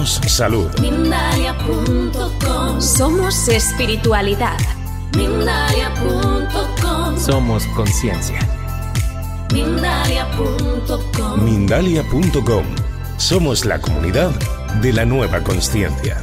Salud. Mindalia.com. Somos espiritualidad. Mindalia.com. Somos conciencia. Mindalia.com. Mindalia.com. Somos la comunidad de la nueva consciencia.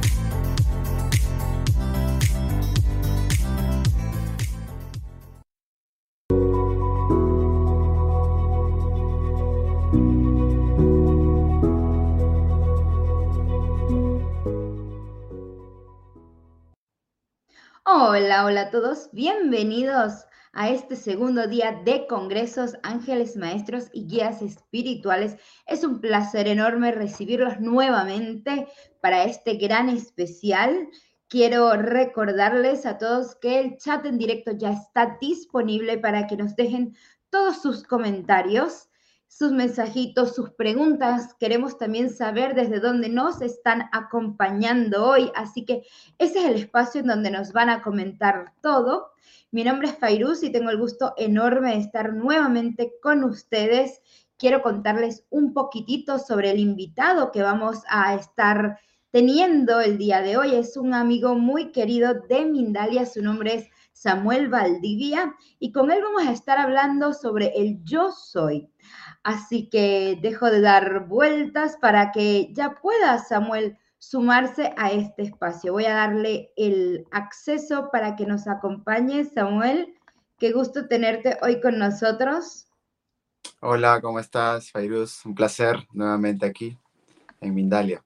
Hola, hola a todos, bienvenidos a este segundo día de Congresos Ángeles, Maestros y Guías Espirituales. Es un placer enorme recibirlos nuevamente para este gran especial. Quiero recordarles a todos que el chat en directo ya está disponible para que nos dejen todos sus comentarios, sus mensajitos, sus preguntas. Queremos también saber desde dónde nos están acompañando hoy, así que ese es el espacio en donde nos van a comentar todo. Mi nombre es Fairuz y tengo el gusto enorme de estar nuevamente con ustedes. Quiero contarles un poquitito sobre el invitado que vamos a estar teniendo el día de hoy. Es un amigo muy querido de Mindalia, su nombre es Samuel Valdivia y con él vamos a estar hablando sobre el yo soy. Así que dejo de dar vueltas para que ya pueda Samuel sumarse a este espacio. Voy a darle el acceso para que nos acompañe. Samuel, qué gusto tenerte hoy con nosotros. Hola, ¿cómo estás, Fairuz? Un placer nuevamente aquí en Mindalia.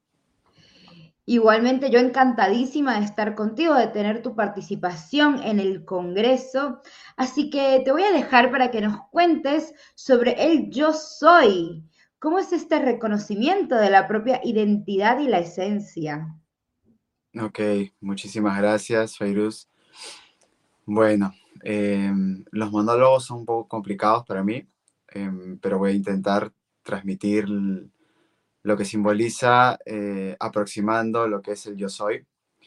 Igualmente, yo encantadísima de estar contigo, de tener tu participación en el Congreso. Así que te voy a dejar para que nos cuentes sobre el yo soy. ¿Cómo es este reconocimiento de la propia identidad y la esencia? Ok, muchísimas gracias, Fairuz. Bueno, los monólogos son un poco complicados para mí, pero voy a intentar transmitir lo que simboliza aproximando lo que es el yo soy.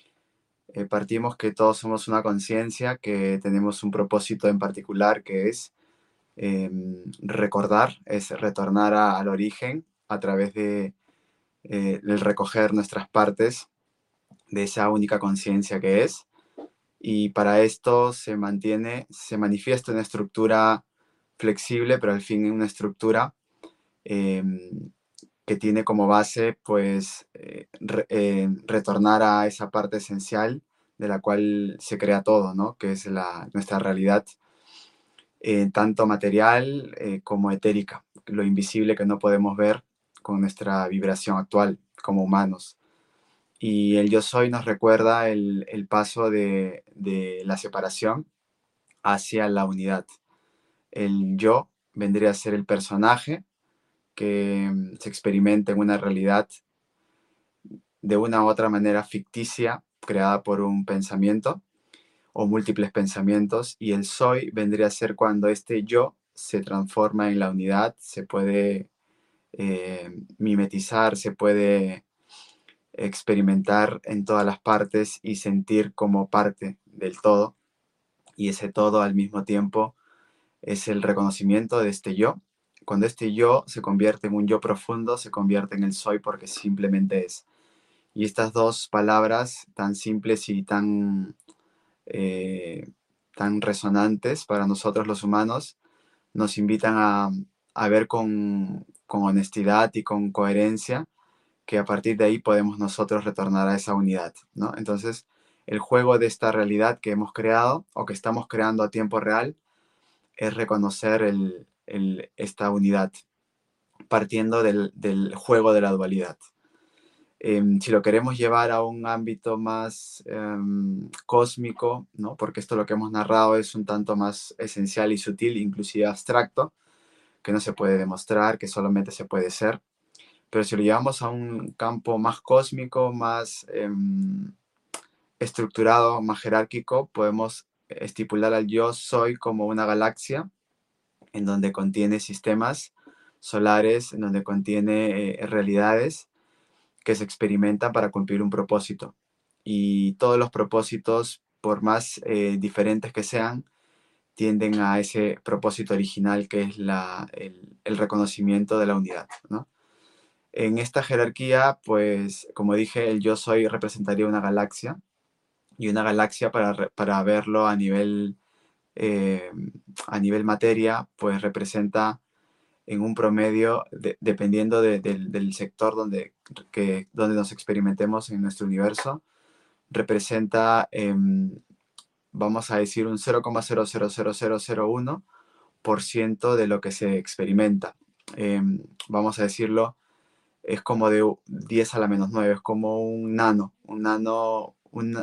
Partimos que todos somos una conciencia, que tenemos un propósito en particular que es recordar, es retornar al origen a través de el recoger nuestras partes de esa única conciencia que es. Y para esto se manifiesta una estructura flexible, pero al fin una estructura eh, que tiene como base, pues, retornar a esa parte esencial de la cual se crea todo, ¿no? Que es nuestra realidad, tanto material como etérica, lo invisible que no podemos ver con nuestra vibración actual como humanos. Y el yo soy nos recuerda el paso de la separación hacia la unidad. El yo vendría a ser el personaje que se experimenta en una realidad de una u otra manera ficticia, creada por un pensamiento o múltiples pensamientos, y el soy vendría a ser cuando este yo se transforma en la unidad, se puede mimetizar, se puede experimentar en todas las partes y sentir como parte del todo, y ese todo al mismo tiempo es el reconocimiento de este yo. Cuando este yo se convierte en un yo profundo, se convierte en el soy porque simplemente es. Y estas dos palabras tan simples y tan resonantes para nosotros los humanos nos invitan a ver con honestidad y con coherencia que a partir de ahí podemos nosotros retornar a esa unidad, ¿no? Entonces, el juego de esta realidad que hemos creado o que estamos creando a tiempo real es reconocer esta unidad, partiendo del juego de la dualidad. Si lo queremos llevar a un ámbito más cósmico, ¿no? Porque esto lo que hemos narrado es un tanto más esencial y sutil, inclusive abstracto, que no se puede demostrar, que solamente se puede ser. Pero si lo llevamos a un campo más cósmico, más estructurado, más jerárquico, podemos estipular al yo soy como una galaxia en donde contiene sistemas solares, en donde contiene realidades que se experimentan para cumplir un propósito. Y todos los propósitos, por más diferentes que sean, tienden a ese propósito original que es el reconocimiento de la unidad, ¿no? En esta jerarquía, pues, como dije, el yo soy representaría una galaxia, y una galaxia para verlo eh, a nivel materia, pues representa en un promedio, dependiendo del sector donde nos experimentemos en nuestro universo, representa, vamos a decir, un 0,000001% de lo que se experimenta. Vamos a decirlo, es como de 10 a la menos 9, es como un nano,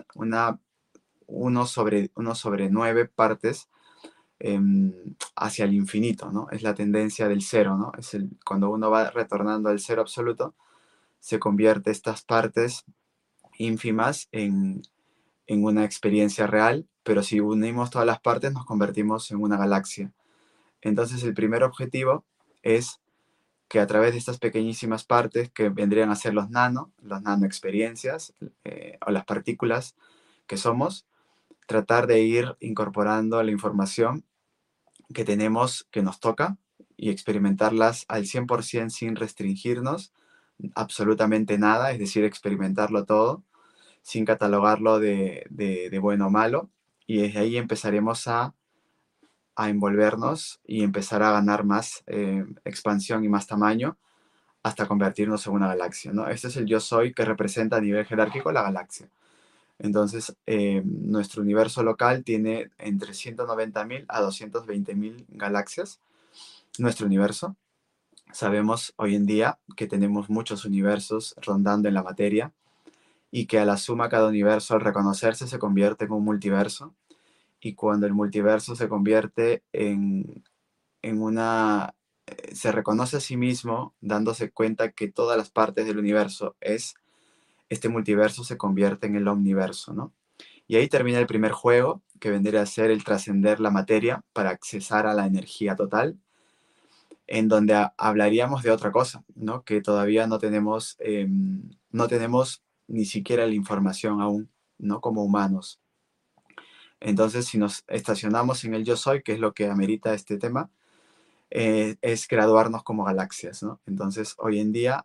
uno sobre 9 partes hacia el infinito, ¿no? Es la tendencia del cero, ¿no? Cuando uno va retornando al cero absoluto, se convierte estas partes ínfimas en una experiencia real, pero si unimos todas las partes nos convertimos en una galaxia. Entonces el primer objetivo es que a través de estas pequeñísimas partes que vendrían a ser los nanoexperiencias o las partículas que somos, tratar de ir incorporando la información que tenemos, que nos toca, y experimentarlas al 100% sin restringirnos absolutamente nada, es decir, experimentarlo todo, sin catalogarlo de bueno o malo, y desde ahí empezaremos a envolvernos y empezar a ganar más expansión y más tamaño hasta convertirnos en una galaxia, ¿no? Este es el yo soy que representa a nivel jerárquico la galaxia. Entonces, nuestro universo local tiene entre 190.000 a 220.000 galaxias. Nuestro universo. Sabemos hoy en día que tenemos muchos universos rondando en la materia y que a la suma cada universo al reconocerse se convierte en un multiverso, y cuando el multiverso se convierte en una... se reconoce a sí mismo dándose cuenta que todas las partes del universo este multiverso se convierte en el omniverso, ¿no? Y ahí termina el primer juego, que vendría a ser el trascender la materia para accesar a la energía total, en donde hablaríamos de otra cosa, ¿no? Que todavía no tenemos ni siquiera la información aún, ¿no? Como humanos. Entonces, si nos estacionamos en el yo soy, que es lo que amerita este tema, es graduarnos como galaxias, ¿no? Entonces, hoy en día,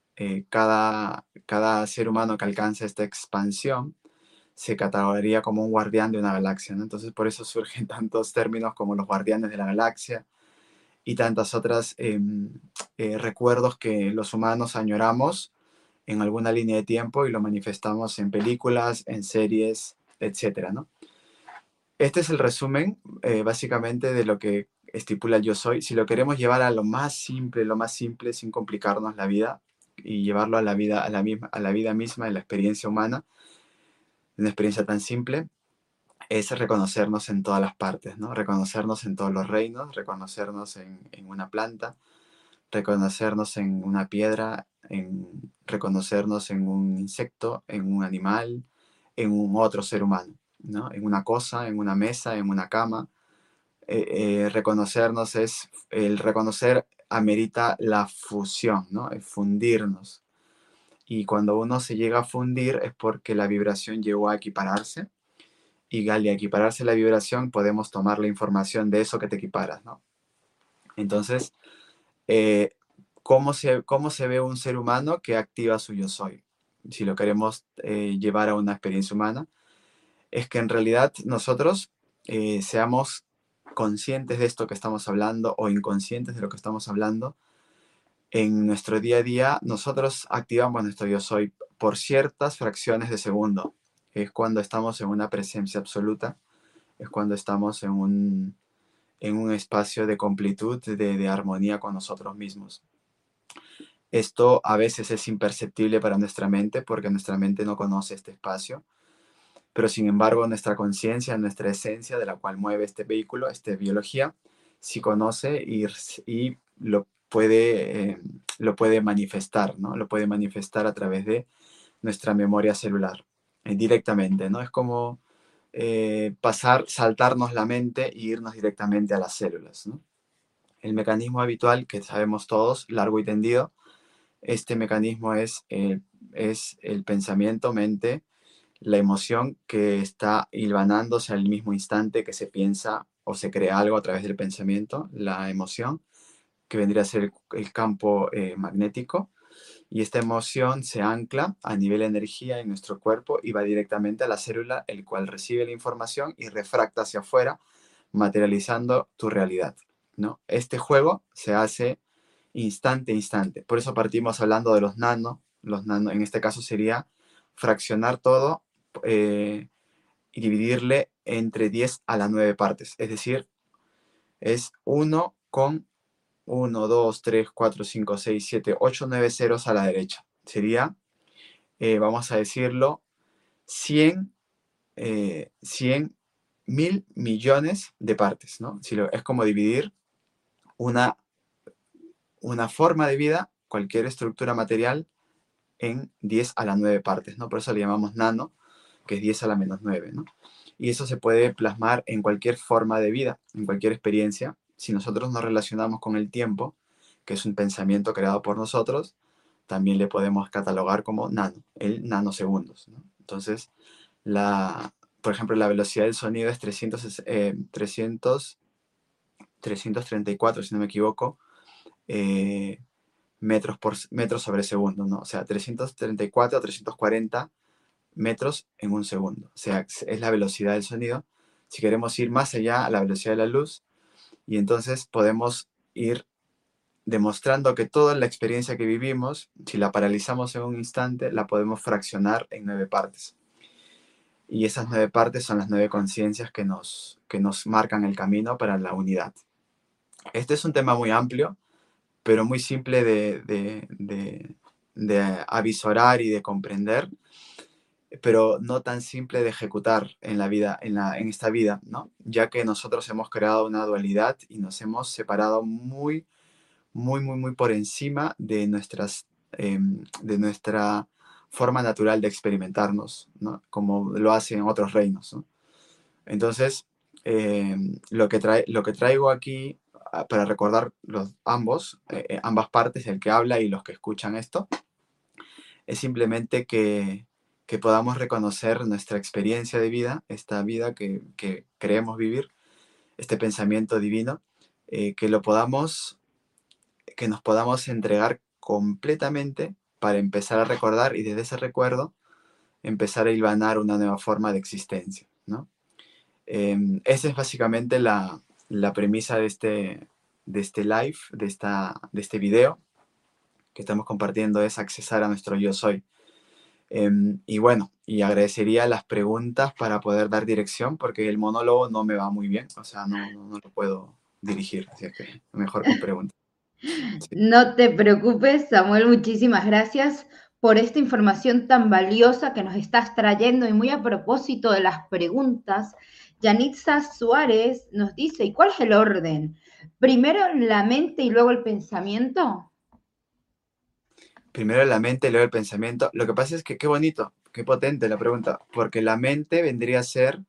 cada ser humano que alcanza esta expansión se catalogaría como un guardián de una galaxia, ¿no? Entonces, por eso surgen tantos términos como los guardianes de la galaxia y tantas otras recuerdos que los humanos añoramos en alguna línea de tiempo y lo manifestamos en películas, en series, etcétera, ¿no? Este es el resumen, básicamente, de lo que estipula el yo soy. Si lo queremos llevar a lo más simple, sin complicarnos la vida y llevarlo a la vida, a la vida misma, de la experiencia humana, una experiencia tan simple, es reconocernos en todas las partes, ¿no? Reconocernos en todos los reinos, reconocernos en una planta, reconocernos en una piedra, reconocernos en un insecto, en un animal, en un otro ser humano, ¿no? En una cosa, en una mesa, en una cama. Reconocernos el reconocer amerita la fusión, ¿no? El fundirnos. Y cuando uno se llega a fundir es porque la vibración llegó a equipararse, y al equipararse la vibración podemos tomar la información de eso que te equiparas, ¿no? Entonces, eh, cómo se ve un ser humano que activa su yo soy? Si lo queremos llevar a una experiencia humana, es que en realidad nosotros seamos conscientes de esto que estamos hablando o inconscientes de lo que estamos hablando. En nuestro día a día, nosotros activamos nuestro yo soy por ciertas fracciones de segundo. Es cuando estamos en una presencia absoluta, es cuando estamos en un espacio de completud, de armonía con nosotros mismos. Esto a veces es imperceptible para nuestra mente porque nuestra mente no conoce este espacio, pero sin embargo nuestra conciencia, nuestra esencia de la cual mueve este vehículo, esta biología, sí conoce y lo puede manifestar, ¿no? Lo puede manifestar a través de nuestra memoria celular, directamente, ¿no? Es como saltarnos la mente e irnos directamente a las células, ¿no? El mecanismo habitual que sabemos todos, largo y tendido, este mecanismo es el pensamiento, mente, la emoción que está hilvanándose al mismo instante que se piensa o se crea algo a través del pensamiento, la emoción, que vendría a ser el campo magnético, Y esta emoción se ancla a nivel de energía en nuestro cuerpo y va directamente a la célula, el cual recibe la información y refracta hacia afuera, materializando tu realidad, ¿no? Este juego se hace instante a instante. Por eso partimos hablando de los nano. Los nano, en este caso sería fraccionar todo y dividirle entre 10 a la 9 partes. Es decir, es 1 con 1, 2, 3, 4, 5, 6, 7, 8, 9 ceros a la derecha. Sería, vamos a decirlo, 100, 100 mil millones de partes, ¿no? Es como dividir una, una forma de vida, cualquier estructura material, en 10 a la 9 partes, ¿no? Por eso le llamamos nano, que es 10 a la menos 9, ¿no? Y eso se puede plasmar en cualquier forma de vida, en cualquier experiencia. Si nosotros nos relacionamos con el tiempo, que es un pensamiento creado por nosotros, también le podemos catalogar como nano, el nanosegundos, ¿no? Entonces, por ejemplo, la velocidad del sonido es 334, si no me equivoco, metros sobre segundo, ¿no? O sea, 334 a 340 metros en un segundo. O sea, es la velocidad del sonido. Si queremos ir más allá a la velocidad de la luz, y entonces podemos ir demostrando que toda la experiencia que vivimos, si la paralizamos en un instante, la podemos fraccionar en 9 partes. Y esas 9 partes son las 9 conciencias que nos marcan el camino para la unidad. Este es un tema muy amplio, pero muy simple de avisorar y de comprender, pero no tan simple de ejecutar en la vida, en esta vida, ¿no? Ya que nosotros hemos creado una dualidad y nos hemos separado muy, muy, muy, muy por encima de de nuestra forma natural de experimentarnos, ¿no? Como lo hacen otros reinos, ¿no? Entonces, lo que traigo aquí para recordar ambas partes, el que habla y los que escuchan esto, es simplemente que podamos reconocer nuestra experiencia de vida, esta vida que creemos vivir, este pensamiento divino, que que nos podamos entregar completamente para empezar a recordar y desde ese recuerdo empezar a hilvanar una nueva forma de existencia, ¿no? Esa es básicamente la premisa de este live, de este video que estamos compartiendo, es accesar a nuestro yo soy. Y bueno, y agradecería las preguntas para poder dar dirección, porque el monólogo no me va muy bien, o sea, no lo puedo dirigir, así que mejor con preguntas. Sí. No te preocupes, Samuel, muchísimas gracias por esta información tan valiosa que nos estás trayendo y muy a propósito de las preguntas. Yanitza Suárez nos dice, ¿y cuál es el orden? ¿Primero la mente y luego el pensamiento? Primero la mente y luego el pensamiento. Lo que pasa es que qué bonito, qué potente la pregunta, porque la mente vendría a ser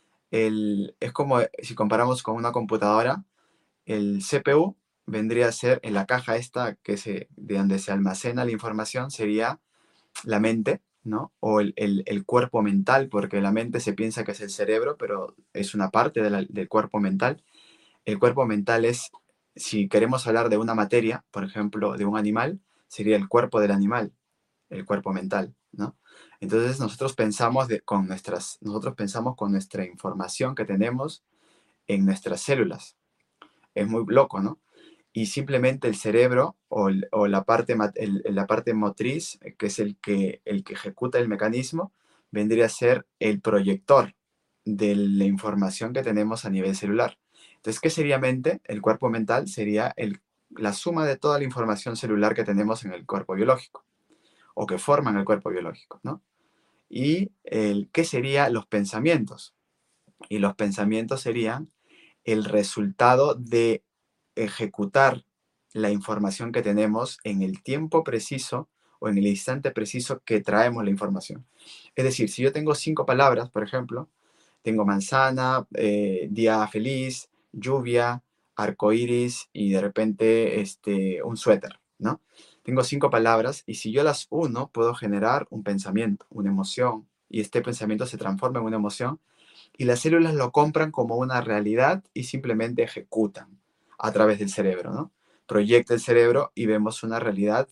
es como si comparamos con una computadora, el CPU vendría a ser en la caja esta de donde se almacena la información, sería la mente, ¿no? O el cuerpo mental, porque la mente se piensa que es el cerebro, pero es una parte del cuerpo mental. El cuerpo mental es, si queremos hablar de una materia, por ejemplo, de un animal, sería el cuerpo del animal, el cuerpo mental, ¿no? Entonces nosotros pensamos con nuestra información que tenemos en nuestras células. Es muy loco, ¿no? Y simplemente el cerebro o la parte motriz, que es el que ejecuta el mecanismo, vendría a ser el proyector de la información que tenemos a nivel celular. Entonces, ¿qué sería mente? El cuerpo mental sería la suma de toda la información celular que tenemos en el cuerpo biológico o que forman el cuerpo biológico, ¿no? Y ¿qué serían los pensamientos? Y los pensamientos serían el resultado de ejecutar la información que tenemos en el tiempo preciso o en el instante preciso que traemos la información. Es decir, si yo tengo 5 palabras, por ejemplo, tengo manzana, día feliz, lluvia, arcoíris y de repente un suéter, ¿no? Tengo 5 palabras y si yo las uno, puedo generar un pensamiento, una emoción, y este pensamiento se transforma en una emoción y las células lo compran como una realidad y simplemente ejecutan a través del cerebro, ¿no? Proyecta el cerebro y vemos una realidad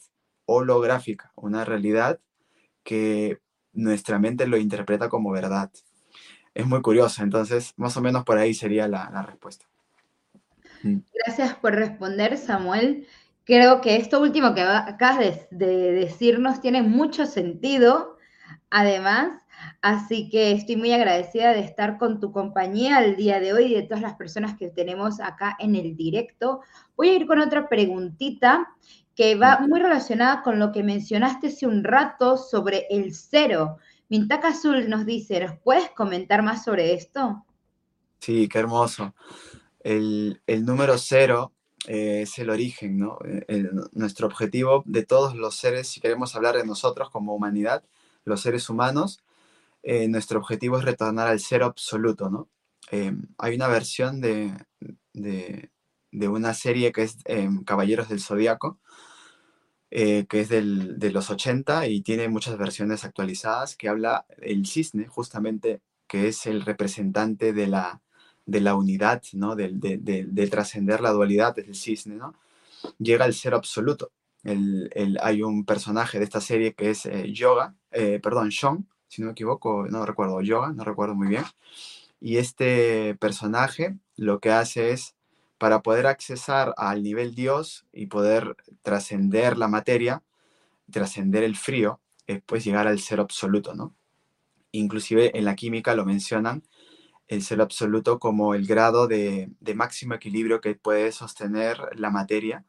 holográfica, una realidad que nuestra mente lo interpreta como verdad. Es muy curioso, entonces más o menos por ahí sería la respuesta. Gracias por responder, Samuel. Creo que esto último que acabas de decirnos tiene mucho sentido, además, así que estoy muy agradecida de estar con tu compañía el día de hoy y de todas las personas que tenemos acá en el directo. Voy a ir con otra preguntita que va muy relacionada con lo que mencionaste hace un rato sobre el cero. Mintaka Azul nos dice, ¿nos puedes comentar más sobre esto? Sí, qué hermoso. El número cero es el origen, ¿no? Nuestro objetivo de todos los seres, si queremos hablar de nosotros como humanidad, los seres humanos, nuestro objetivo es retornar al cero absoluto, ¿no? Hay una versión de, de una serie que es Caballeros del Zodíaco, que es de los 80 y tiene muchas versiones actualizadas, que habla el cisne, justamente, que es el representante de la unidad, ¿no? De trascender la dualidad, es el cisne, ¿no? Llega al cero absoluto. Hay un personaje de esta serie que es Sean, si no me equivoco, no recuerdo, Yoga, no recuerdo muy bien. Y este personaje lo que hace es, para poder accesar al nivel Dios y poder trascender la materia, trascender el frío, es pues llegar al cero absoluto, ¿no? Inclusive en la química lo mencionan, el cero absoluto como el grado de máximo equilibrio que puede sostener la materia,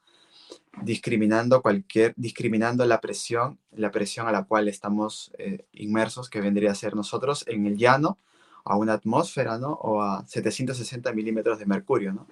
discriminando la presión a la cual estamos inmersos, que vendría a ser nosotros en el llano, a una atmósfera, ¿no? O a 760 milímetros de mercurio, ¿no?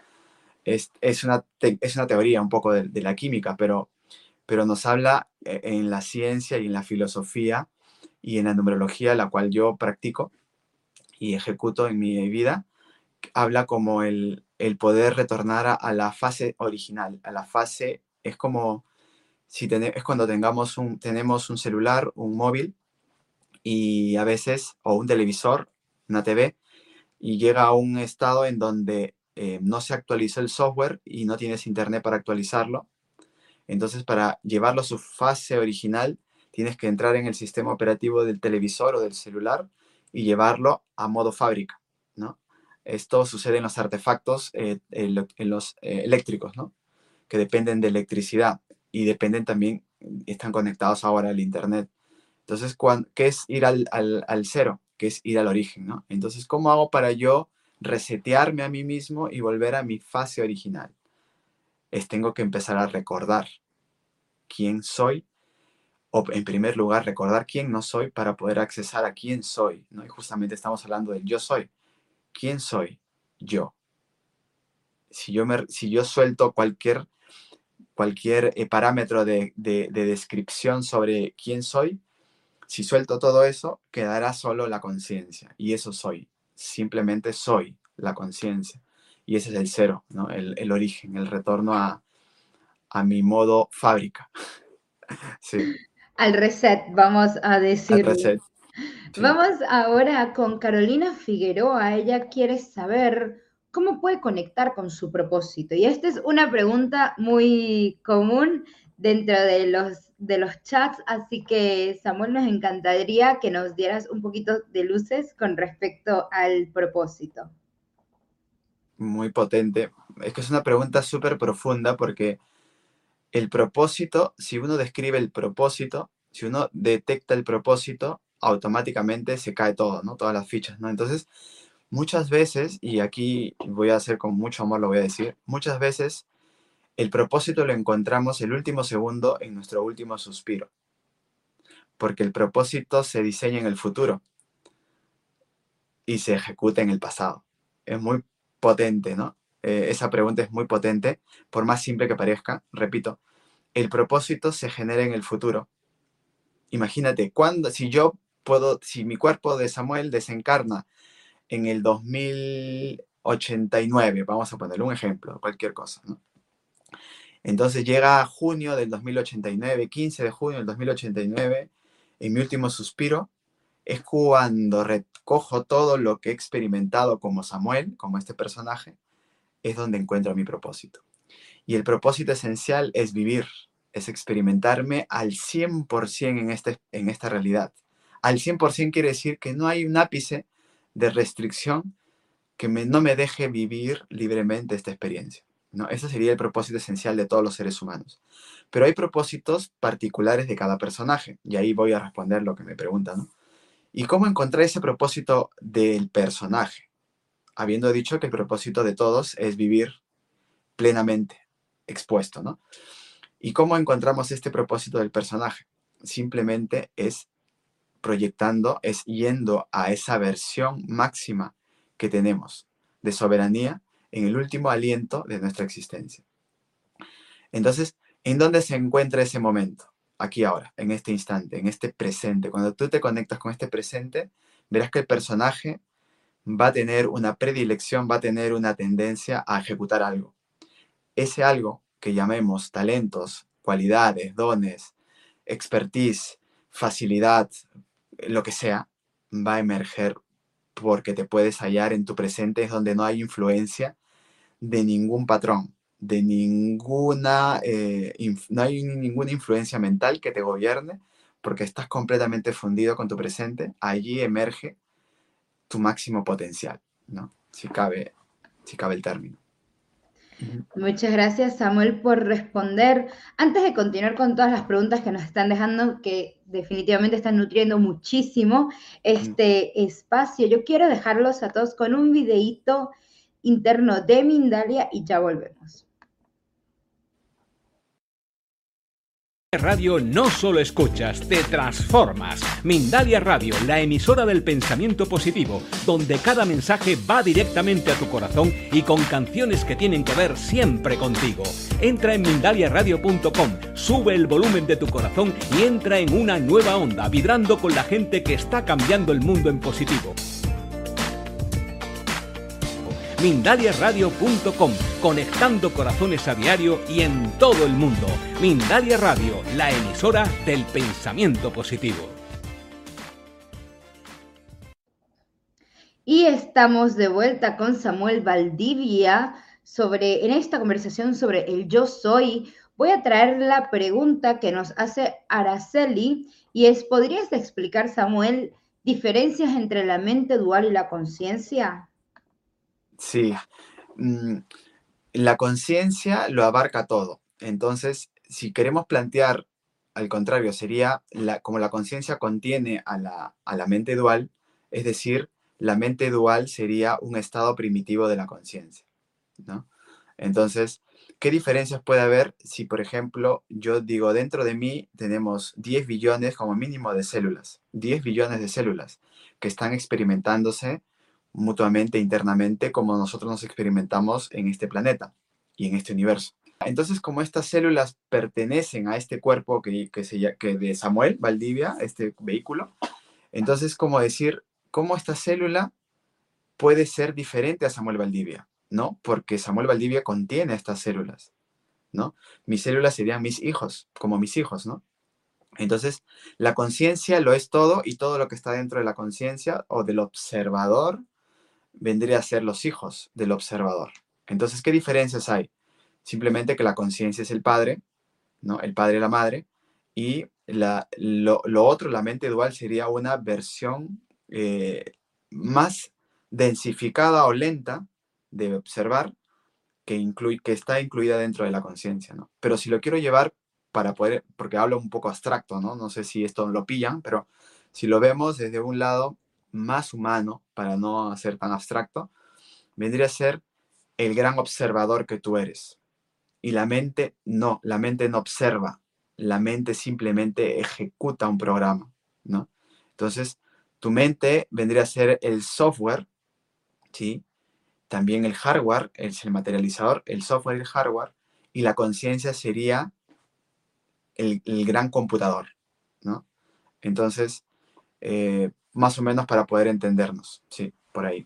Es una teoría un poco de la química, pero nos habla en la ciencia y en la filosofía y en la numerología, la cual yo practico y ejecuto en mi vida, habla como el poder retornar a la fase original, a la fase, es como si es cuando tenemos un celular, un móvil y a veces, o un televisor, una TV, y llega a un estado en donde no se actualizó el software y no tienes internet para actualizarlo. Entonces, para llevarlo a su fase original, tienes que entrar en el sistema operativo del televisor o del celular y llevarlo a modo fábrica, ¿no? Esto sucede en los artefactos, en los eléctricos, ¿no? Que dependen de electricidad y dependen también, están conectados ahora al Internet. Entonces, ¿qué es ir al cero? ¿Qué es ir al origen, ¿no? Entonces, ¿cómo hago para yo resetearme a mí mismo y volver a mi fase original? Tengo que empezar a recordar quién soy, o en primer lugar, recordar quién no soy para poder accesar a quién soy, ¿no? Y justamente estamos hablando del yo soy. ¿Quién soy? Yo. Si yo suelto cualquier parámetro de descripción sobre quién soy, si suelto todo eso, quedará solo la conciencia. Y eso soy. Simplemente soy la conciencia. Y ese es el cero, ¿no? El origen, el retorno a mi modo fábrica. Sí, Al reset, vamos a al decirlo. reset. Sí. Vamos ahora con Carolina Figueroa. Ella quiere saber cómo puede conectar con su propósito. Y esta es una pregunta muy común dentro de los chats, así que Samuel, nos encantaría que nos dieras un poquito de luces con respecto al propósito. Muy potente. Es que es una pregunta súper profunda porque el propósito, si uno describe el propósito, si uno detecta el propósito, automáticamente se cae todo, ¿no? Todas las fichas, ¿no? Entonces, muchas veces, y aquí voy a hacer con mucho amor, lo voy a decir, muchas veces el propósito lo encontramos el último segundo en nuestro último suspiro, porque el propósito se diseña en el futuro y se ejecuta en el pasado. Es muy potente, ¿no? Esa pregunta es muy potente, por más simple que parezca, repito, el propósito se genera en el futuro. Imagínate, si mi cuerpo de Samuel desencarna en el 2089, vamos a ponerle un ejemplo, cualquier cosa, ¿no? Entonces llega junio del 2089, 15 de junio del 2089, en mi último suspiro, es cuando recojo todo lo que he experimentado como Samuel, como este personaje, es donde encuentro mi propósito. Y el propósito esencial es vivir, es experimentarme al 100% en esta realidad. Al 100% quiere decir que no hay un ápice de restricción que no me deje vivir libremente esta experiencia, ¿no? Ese sería el propósito esencial de todos los seres humanos. Pero hay propósitos particulares de cada personaje, y ahí voy a responder lo que me preguntan, ¿no? ¿Y cómo encontrar ese propósito del personaje? Habiendo dicho que el propósito de todos es vivir plenamente expuesto, ¿no? ¿Y cómo encontramos este propósito del personaje? Simplemente es proyectando, es yendo a esa versión máxima que tenemos de soberanía en el último aliento de nuestra existencia. Entonces, ¿en dónde se encuentra ese momento? Aquí ahora, en este instante, en este presente. Cuando tú te conectas con este presente, verás que el personaje va a tener una predilección, va a tener una tendencia a ejecutar algo. Ese algo que llamemos talentos, cualidades, dones, expertise, facilidad, lo que sea, va a emerger porque te puedes hallar en tu presente, es donde no hay influencia de ningún patrón, de ninguna, no hay ninguna influencia mental que te gobierne, porque estás completamente fundido con tu presente. Allí emerge tu máximo potencial, ¿no? Si cabe el término. Muchas gracias, Samuel, por responder. Antes de continuar con todas las preguntas que nos están dejando, que definitivamente están nutriendo muchísimo este espacio, yo quiero dejarlos a todos con un videíto interno de Mindalia y ya volvemos. Radio no solo escuchas, te transformas. Mindalia Radio, la emisora del pensamiento positivo, donde cada mensaje va directamente a tu corazón y con canciones que tienen que ver siempre contigo. Entra en mindaliaradio.com, sube el volumen de tu corazón y entra en una nueva onda, vibrando con la gente que está cambiando el mundo en positivo. mindaliaradio.com, conectando corazones a diario y en todo el mundo. Mindalia Radio, la emisora del pensamiento positivo. Y estamos de vuelta con Samuel Valdivia en esta conversación sobre el yo soy. Voy a traer la pregunta que nos hace Araceli y es, ¿podrías explicar, Samuel, diferencias entre la mente dual y la conciencia? Sí, la conciencia lo abarca todo. Entonces, si queremos plantear, al contrario, sería como la conciencia contiene a la mente dual, es decir, la mente dual sería un estado primitivo de la conciencia, ¿no? Entonces, ¿qué diferencias puede haber si, por ejemplo, yo digo, dentro de mí tenemos 10 billones como mínimo de células, 10 billones de células que están experimentándose mutuamente, internamente, como nosotros nos experimentamos en este planeta y en este universo. Entonces, como estas células pertenecen a este cuerpo que de Samuel Valdivia, este vehículo, entonces, como decir, ¿cómo esta célula puede ser diferente a Samuel Valdivia? ¿No? Porque Samuel Valdivia contiene estas células, ¿no? Mis células serían mis hijos, como mis hijos, ¿no? Entonces, la conciencia lo es todo y todo lo que está dentro de la conciencia o del observador vendría a ser los hijos del observador. Entonces, ¿qué diferencias hay? Simplemente que la conciencia es el padre, ¿no? El padre y la madre, y lo otro, la mente dual, sería una versión más densificada o lenta de observar que está incluida dentro de la conciencia, ¿no? Pero si lo quiero llevar para poder, porque hablo un poco abstracto, ¿no? No sé si esto lo pillan, pero si lo vemos desde un lado más humano, para no ser tan abstracto, vendría a ser el gran observador que tú eres. Y la mente no observa, la mente simplemente ejecuta un programa, ¿no? Entonces, tu mente vendría a ser el software, ¿sí? También el hardware, es el materializador, el software y el hardware, y la conciencia sería el gran computador, ¿no? Entonces, más o menos para poder entendernos, sí, por ahí.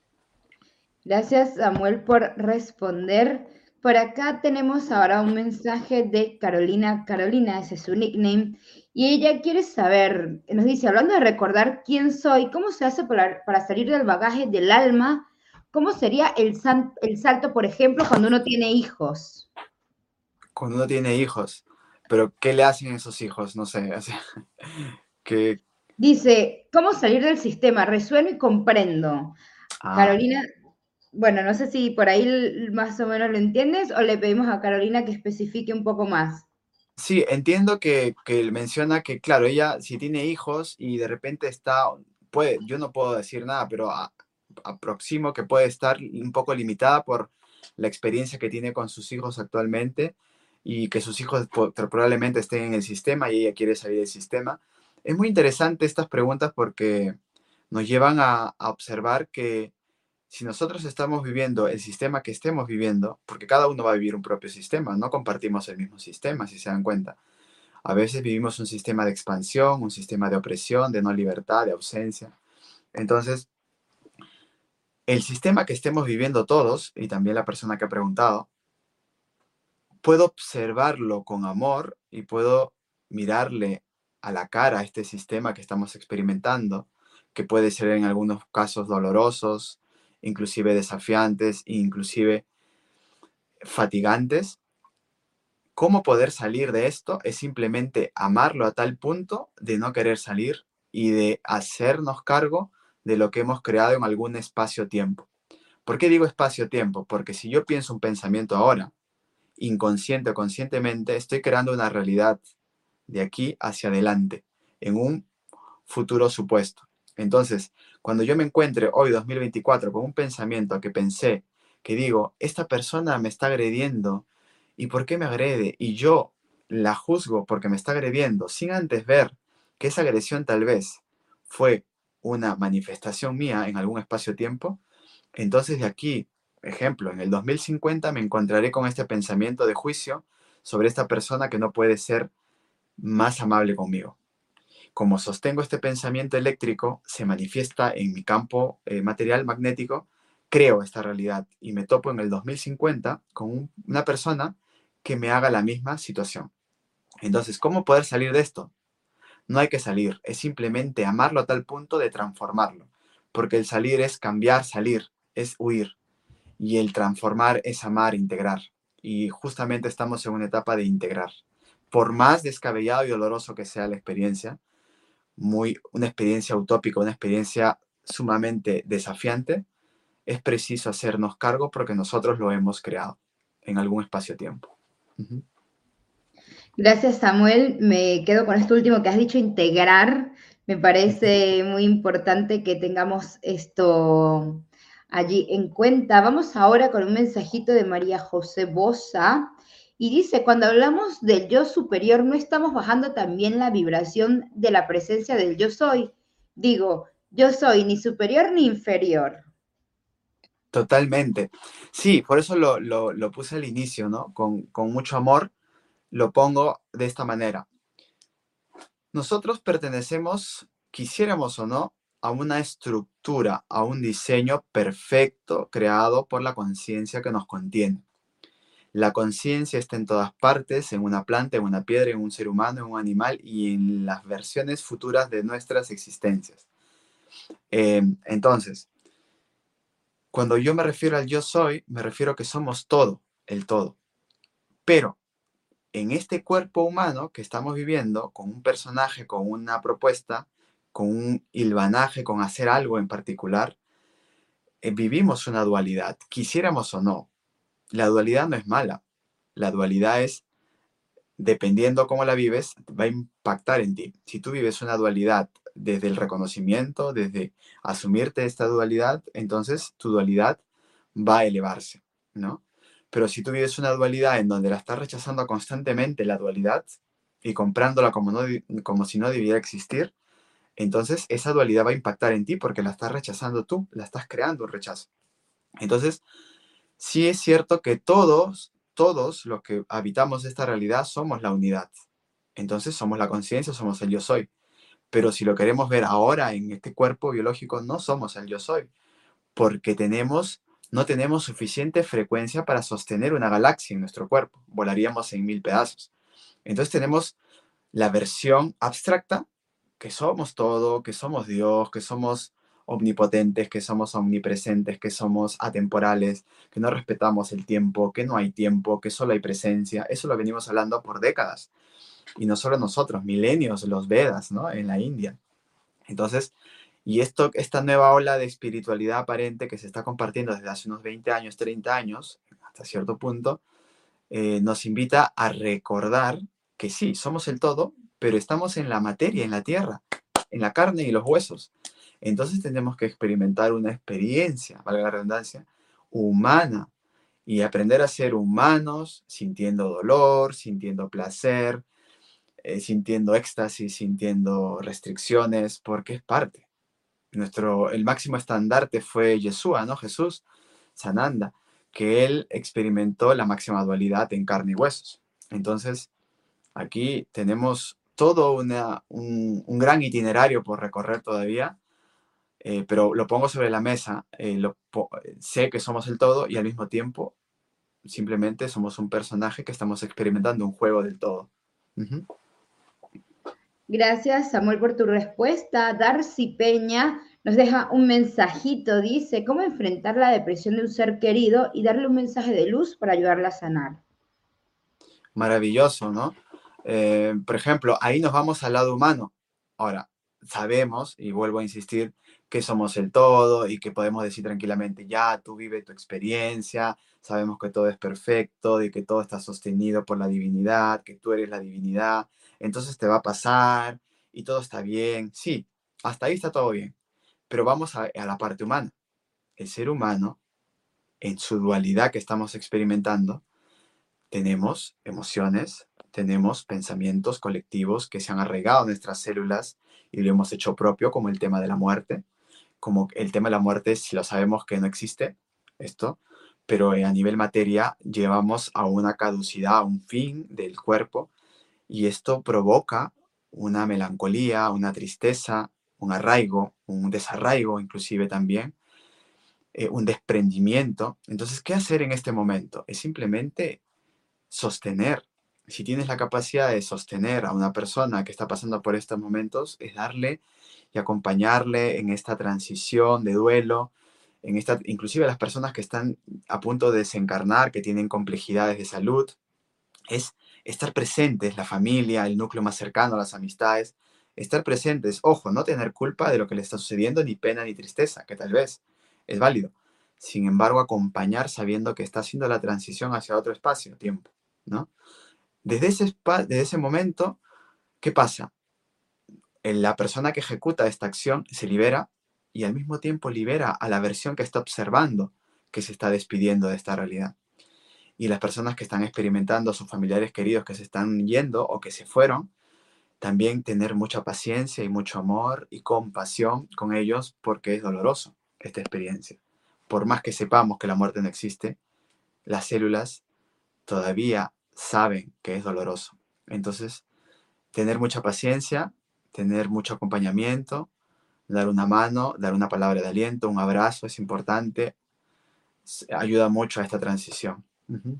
Gracias, Samuel, por responder. Por acá tenemos ahora un mensaje de Carolina. Carolina, ese es su nickname. Y ella quiere saber, nos dice, hablando de recordar quién soy, ¿cómo se hace para salir del bagaje del alma? ¿Cómo sería el salto, por ejemplo, cuando uno tiene hijos? Cuando uno tiene hijos, Pero ¿qué le hacen a esos hijos? No sé, o sea, que... Dice, ¿cómo salir del sistema? Resueno y comprendo. Ah, Carolina, bueno, no sé si por ahí más o menos lo entiendes o le pedimos a Carolina que especifique un poco más. sí, entiendo que él menciona que, claro, ella si tiene hijos y de repente está, puede, yo no puedo decir nada, pero aproximo que puede estar un poco limitada por la experiencia que tiene con sus hijos actualmente y que sus hijos probablemente estén en el sistema y ella quiere salir del sistema. Es muy interesante estas preguntas porque nos llevan a observar que si nosotros estamos viviendo el sistema que estemos viviendo, porque cada uno va a vivir un propio sistema, no compartimos el mismo sistema, si se dan cuenta. A veces vivimos un sistema de expansión, un sistema de opresión, de no libertad, de ausencia. Entonces, el sistema que estemos viviendo todos, y también la persona que ha preguntado, puedo observarlo con amor y puedo mirarle a la cara a este sistema que estamos experimentando, que puede ser en algunos casos dolorosos, inclusive desafiantes, inclusive fatigantes. ¿Cómo poder salir de esto? Es simplemente amarlo a tal punto de no querer salir y de hacernos cargo de lo que hemos creado en algún espacio-tiempo. ¿Por qué digo espacio-tiempo? Porque si yo pienso un pensamiento ahora, inconsciente o conscientemente, estoy creando una realidad de aquí hacia adelante, en un futuro supuesto. Entonces, cuando yo me encuentre hoy, 2024, con un pensamiento que pensé, que digo, esta persona me está agrediendo, ¿y por qué me agrede? Y yo la juzgo porque me está agrediendo, sin antes ver que esa agresión tal vez fue una manifestación mía en algún espacio-tiempo, entonces de aquí, ejemplo, en el 2050 me encontraré con este pensamiento de juicio sobre esta persona que no puede ser más amable conmigo. Como sostengo este pensamiento eléctrico, se manifiesta en mi campo material magnético, creo esta realidad y me topo en el 2050 con una persona que me haga la misma situación. Entonces, ¿cómo poder salir de esto? No hay que salir, es simplemente amarlo a tal punto de transformarlo, porque el salir es cambiar, salir, es huir, y el transformar es amar, integrar. Y justamente estamos en una etapa de integrar. Por más descabellado y doloroso que sea la experiencia, una experiencia utópica, una experiencia sumamente desafiante, es preciso hacernos cargo porque nosotros lo hemos creado en algún espacio-tiempo. Uh-huh. Gracias, Samuel. Me quedo con esto último que has dicho, integrar. Me Uh-huh. parece muy importante que tengamos esto allí en cuenta. Vamos ahora con un mensajito de María José Bosa. Y dice, cuando hablamos del yo superior, ¿no estamos bajando también la vibración de la presencia del yo soy? Digo, yo soy ni superior ni inferior. Totalmente. Sí, por eso lo puse al inicio, ¿no? Con mucho amor lo pongo de esta manera. Nosotros pertenecemos, quisiéramos o no, a una estructura, a un diseño perfecto creado por la conciencia que nos contiene. La conciencia está en todas partes, en una planta, en una piedra, en un ser humano, en un animal y en las versiones futuras de nuestras existencias. Entonces, cuando yo me refiero al yo soy, me refiero a que somos todo, el todo. Pero en este cuerpo humano que estamos viviendo, con un personaje, con una propuesta, con un hilvanaje, con hacer algo en particular, vivimos una dualidad, quisiéramos o no. La dualidad no es mala. La dualidad es, dependiendo cómo la vives, va a impactar en ti. Si tú vives una dualidad desde el reconocimiento, desde asumirte esta dualidad, entonces tu dualidad va a elevarse, ¿no? Pero si tú vives una dualidad en donde la estás rechazando constantemente, la dualidad, y comprándola como, no, como si no debiera existir, entonces esa dualidad va a impactar en ti porque la estás rechazando tú, la estás creando un rechazo. Entonces, sí es cierto que todos los que habitamos esta realidad somos la unidad. Entonces somos la conciencia, somos el yo soy. Pero si lo queremos ver ahora en este cuerpo biológico, no somos el yo soy, porque no tenemos suficiente frecuencia para sostener una galaxia en nuestro cuerpo. Volaríamos en 1000 pedazos. Entonces tenemos la versión abstracta, que somos todo, que somos Dios, que somos omnipotentes, que somos omnipresentes, que somos atemporales, que no respetamos el tiempo, que no hay tiempo, que solo hay presencia. Eso lo venimos hablando por décadas. Y no solo nosotros, milenios, los Vedas, ¿no? En la India. Entonces, y esta nueva ola de espiritualidad aparente que se está compartiendo desde hace unos 20 años, 30 años, hasta cierto punto, nos invita a recordar que sí, somos el todo, pero estamos en la materia, en la tierra, en la carne y los huesos. Entonces tenemos que experimentar una experiencia, valga la redundancia, humana, y aprender a ser humanos, sintiendo dolor, sintiendo placer, sintiendo éxtasis, sintiendo restricciones, porque es parte. El máximo estandarte fue Yeshua, ¿no? Jesús, Sananda, que él experimentó la máxima dualidad en carne y huesos. Entonces, aquí tenemos todo un gran itinerario por recorrer todavía, pero lo pongo sobre la mesa, sé que somos el todo y al mismo tiempo simplemente somos un personaje que estamos experimentando un juego del todo. Uh-huh. Gracias, Samuel, por tu respuesta. Darcy Peña nos deja un mensajito. Dice, ¿cómo enfrentar la depresión de un ser querido y darle un mensaje de luz para ayudarla a sanar? Maravilloso, ¿no? Por ejemplo, ahí nos vamos al lado humano. Ahora, sabemos, y vuelvo a insistir, que somos el todo y que podemos decir tranquilamente, ya, tú vive tu experiencia, sabemos que todo es perfecto y que todo está sostenido por la divinidad, que tú eres la divinidad, entonces te va a pasar y todo está bien. Sí, hasta ahí está todo bien. Pero vamos a la parte humana. El ser humano, en su dualidad que estamos experimentando, tenemos emociones, tenemos pensamientos colectivos que se han arraigado en nuestras células y lo hemos hecho propio, como el tema de la muerte. Como el tema de la muerte, si lo sabemos que no existe, esto, pero a nivel materia llevamos a una caducidad, a un fin del cuerpo, y esto provoca una melancolía, una tristeza, un arraigo, un desarraigo inclusive también, un desprendimiento. Entonces, ¿qué hacer en este momento? Es simplemente sostener. Si tienes la capacidad de sostener a una persona que está pasando por estos momentos, es darle y acompañarle en esta transición de duelo, inclusive a las personas que están a punto de desencarnar, que tienen complejidades de salud, es estar presentes, la familia, el núcleo más cercano, las amistades, estar presentes, ojo, no tener culpa de lo que le está sucediendo, ni pena ni tristeza, que tal vez es válido. Sin embargo, acompañar sabiendo que está haciendo la transición hacia otro espacio, tiempo, ¿no? Desde ese momento, ¿qué pasa? La persona que ejecuta esta acción se libera y al mismo tiempo libera a la versión que está observando que se está despidiendo de esta realidad. Y las personas que están experimentando, sus familiares queridos que se están yendo o que se fueron, también tener mucha paciencia y mucho amor y compasión con ellos porque es doloroso esta experiencia. Por más que sepamos que la muerte no existe, las células todavía saben que es doloroso. Entonces, tener mucha paciencia, tener mucho acompañamiento, dar una mano, dar una palabra de aliento, un abrazo es importante, ayuda mucho a esta transición. Uh-huh.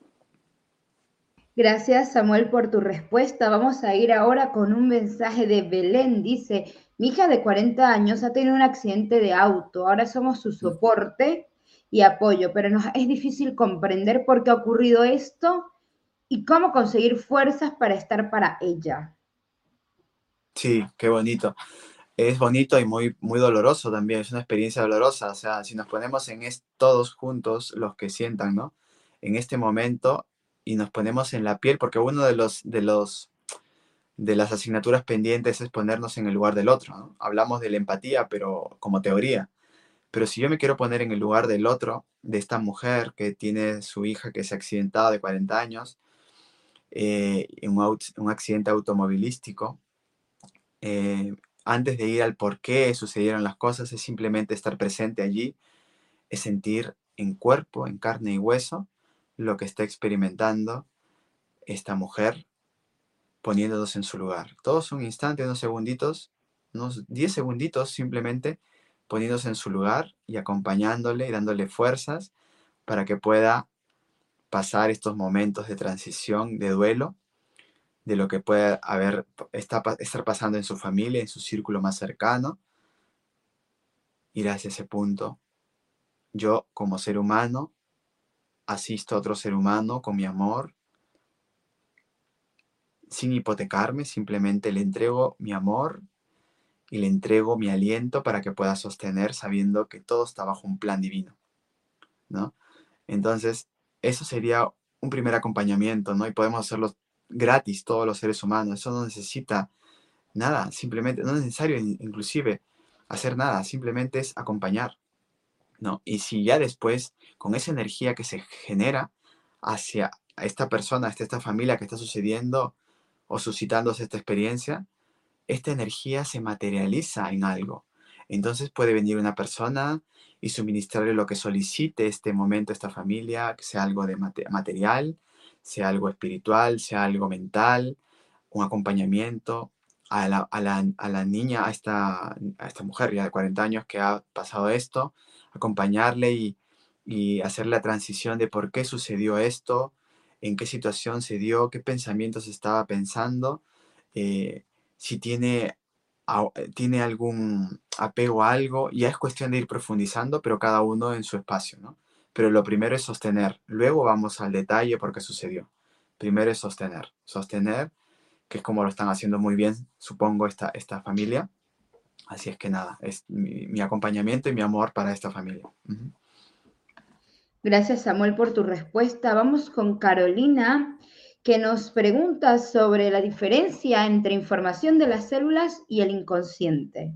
Gracias, Samuel, por tu respuesta. Vamos a ir ahora con un mensaje de Belén. Dice, mi hija de 40 años ha tenido un accidente de auto. Ahora somos su soporte y apoyo, pero nos es difícil comprender por qué ha ocurrido esto y cómo conseguir fuerzas para estar para ella. Sí, qué bonito. Es bonito y muy, muy doloroso también. Es una experiencia dolorosa. O sea, si nos ponemos todos juntos, los que sientan, ¿no? En este momento y nos ponemos en la piel, porque uno de las asignaturas pendientes es ponernos en el lugar del otro, ¿no? Hablamos de la empatía, pero como teoría. Pero si yo me quiero poner en el lugar del otro, de esta mujer que tiene su hija que se ha accidentado de 40 años, en un accidente automovilístico, antes de ir al por qué sucedieron las cosas, es simplemente estar presente allí, es sentir en cuerpo, en carne y hueso, lo que está experimentando esta mujer, poniéndonos en su lugar. Todos un instante, unos segunditos, unos 10 segunditos simplemente poniéndose en su lugar y acompañándole y dándole fuerzas para que pueda pasar estos momentos de transición, de duelo, de lo que puede estar pasando en su familia, en su círculo más cercano, ir hacia ese punto. Yo, como ser humano, asisto a otro ser humano con mi amor, sin hipotecarme, simplemente le entrego mi amor y le entrego mi aliento para que pueda sostener sabiendo que todo está bajo un plan divino, ¿no? Entonces, eso sería un primer acompañamiento, ¿no? Y podemos hacerlo gratis todos los seres humanos. Eso no necesita nada, simplemente, no es necesario inclusive hacer nada, simplemente es acompañar, ¿no? Y si ya después, con esa energía que se genera hacia esta persona, hacia esta familia que está sucediendo o suscitándose esta experiencia, esta energía se materializa en algo. Entonces puede venir una persona y suministrarle lo que solicite este momento a esta familia, que sea algo de material, sea algo espiritual, sea algo mental, un acompañamiento a la niña, a esta mujer ya de 40 años que ha pasado esto, acompañarle y hacer la transición de por qué sucedió esto, en qué situación se dio, qué pensamientos estaba pensando, si tiene algún apego a algo, ya es cuestión de ir profundizando, pero cada uno en su espacio, ¿no? Pero lo primero es sostener, luego vamos al detalle por qué sucedió. Primero es sostener, que es como lo están haciendo muy bien, supongo, esta familia. Así es que nada, es mi acompañamiento y mi amor para esta familia. Uh-huh. Gracias, Samuel, por tu respuesta. Vamos con Carolina, que nos pregunta sobre la diferencia entre información de las células y el inconsciente.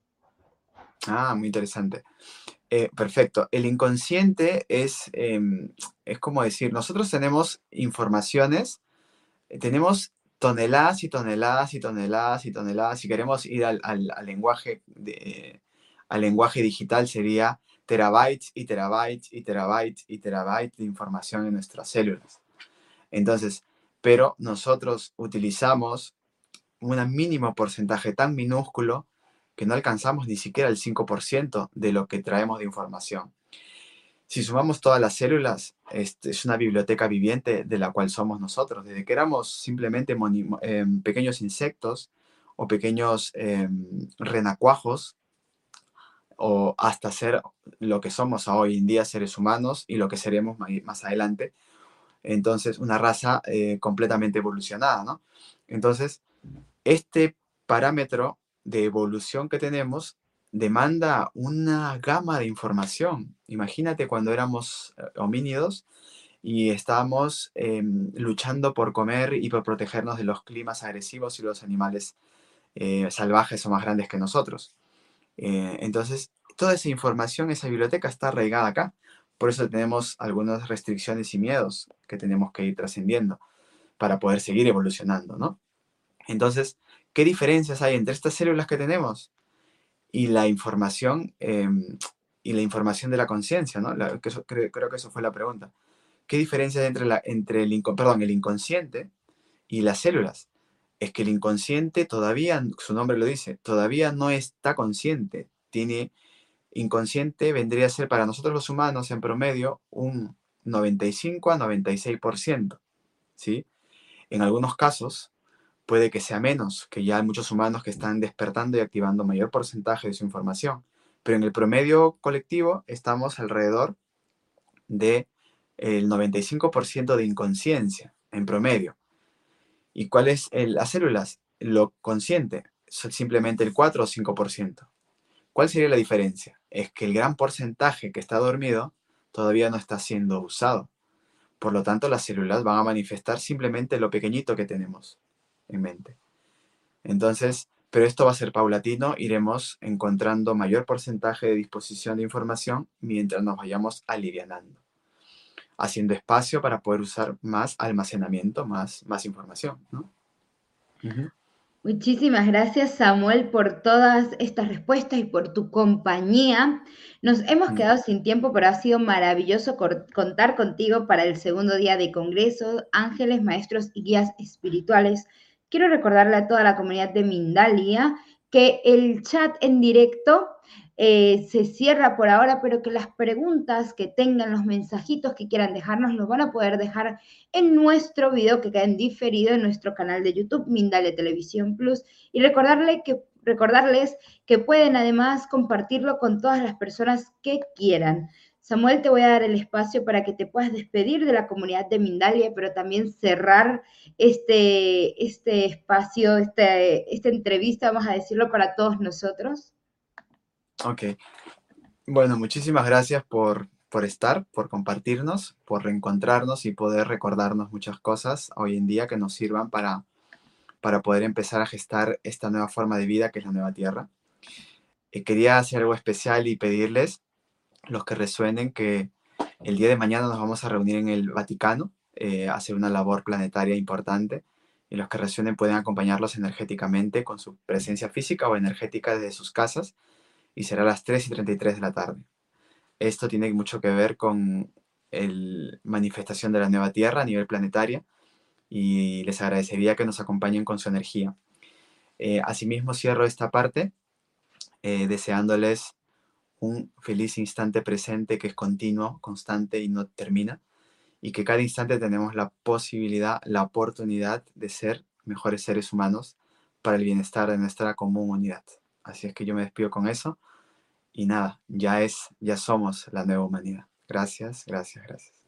Ah, muy interesante. Perfecto. El inconsciente es como decir, nosotros tenemos informaciones, tenemos toneladas y toneladas y toneladas y toneladas. Si queremos ir al lenguaje al lenguaje digital, sería terabytes y terabytes y terabytes y terabytes de información en nuestras células. Entonces, pero nosotros utilizamos un mínimo porcentaje tan minúsculo que no alcanzamos ni siquiera el 5% de lo que traemos de información. Si sumamos todas las células, es una biblioteca viviente de la cual somos nosotros. Desde que éramos simplemente pequeños insectos o pequeños renacuajos, o hasta ser lo que somos hoy en día, seres humanos, y lo que seremos más adelante. Entonces, una raza completamente evolucionada, ¿no? Entonces, este parámetro de evolución que tenemos demanda una gama de información. Imagínate cuando éramos homínidos y estábamos luchando por comer y por protegernos de los climas agresivos y los animales salvajes o más grandes que nosotros. Entonces, toda esa información, esa biblioteca está arraigada acá. Por eso tenemos algunas restricciones y miedos que tenemos que ir trascendiendo para poder seguir evolucionando, ¿no? Entonces, ¿qué diferencias hay entre estas células que tenemos y la información de la conciencia, ¿no? Creo que eso fue la pregunta. ¿Qué diferencia hay entre el inconsciente y las células? Es que el inconsciente todavía, su nombre lo dice, todavía no está consciente. Inconsciente vendría a ser para nosotros los humanos en promedio un 95 a 96%, ¿sí? En algunos casos puede que sea menos, que ya hay muchos humanos que están despertando y activando mayor porcentaje de su información. Pero en el promedio colectivo estamos alrededor del 95% de inconsciencia, en promedio. ¿Y cuál es las células? Lo consciente, simplemente el 4 o 5%. ¿Cuál sería la diferencia? Es que el gran porcentaje que está dormido todavía no está siendo usado. Por lo tanto, las células van a manifestar simplemente lo pequeñito que tenemos en mente. Entonces, pero esto va a ser paulatino, iremos encontrando mayor porcentaje de disposición de información mientras nos vayamos alivianando, haciendo espacio para poder usar más almacenamiento, más información, ¿no? Uh-huh. Muchísimas gracias, Samuel, por todas estas respuestas y por tu compañía. Nos hemos quedado sin tiempo, pero ha sido maravilloso contar contigo para el segundo día de Congreso, Ángeles, Maestros y Guías Espirituales. Quiero recordarle a toda la comunidad de Mindalia que el chat en directo se cierra por ahora, pero que las preguntas que tengan, los mensajitos que quieran dejarnos, los van a poder dejar en nuestro video que queda en diferido en nuestro canal de YouTube, Mindalia Televisión Plus, y recordarles que pueden además compartirlo con todas las personas que quieran. Samuel, te voy a dar el espacio para que te puedas despedir de la comunidad de Mindalia, pero también cerrar este espacio, esta entrevista, vamos a decirlo, para todos nosotros. Ok. Bueno, muchísimas gracias por estar, por compartirnos, por reencontrarnos y poder recordarnos muchas cosas hoy en día que nos sirvan para poder empezar a gestar esta nueva forma de vida que es la nueva Tierra. Quería hacer algo especial y pedirles, los que resuenen, que el día de mañana nos vamos a reunir en el Vaticano, a hacer una labor planetaria importante, y los que resuenen pueden acompañarlos energéticamente con su presencia física o energética desde sus casas, y será a las 3:33 de la tarde. Esto tiene mucho que ver con la manifestación de la nueva Tierra a nivel planetario, y les agradecería que nos acompañen con su energía. Asimismo, cierro esta parte deseándoles un feliz instante presente que es continuo, constante y no termina, y que cada instante tenemos la posibilidad, la oportunidad de ser mejores seres humanos para el bienestar de nuestra común unidad. Así es que yo me despido con eso y nada, ya somos la nueva humanidad. Gracias, gracias, gracias.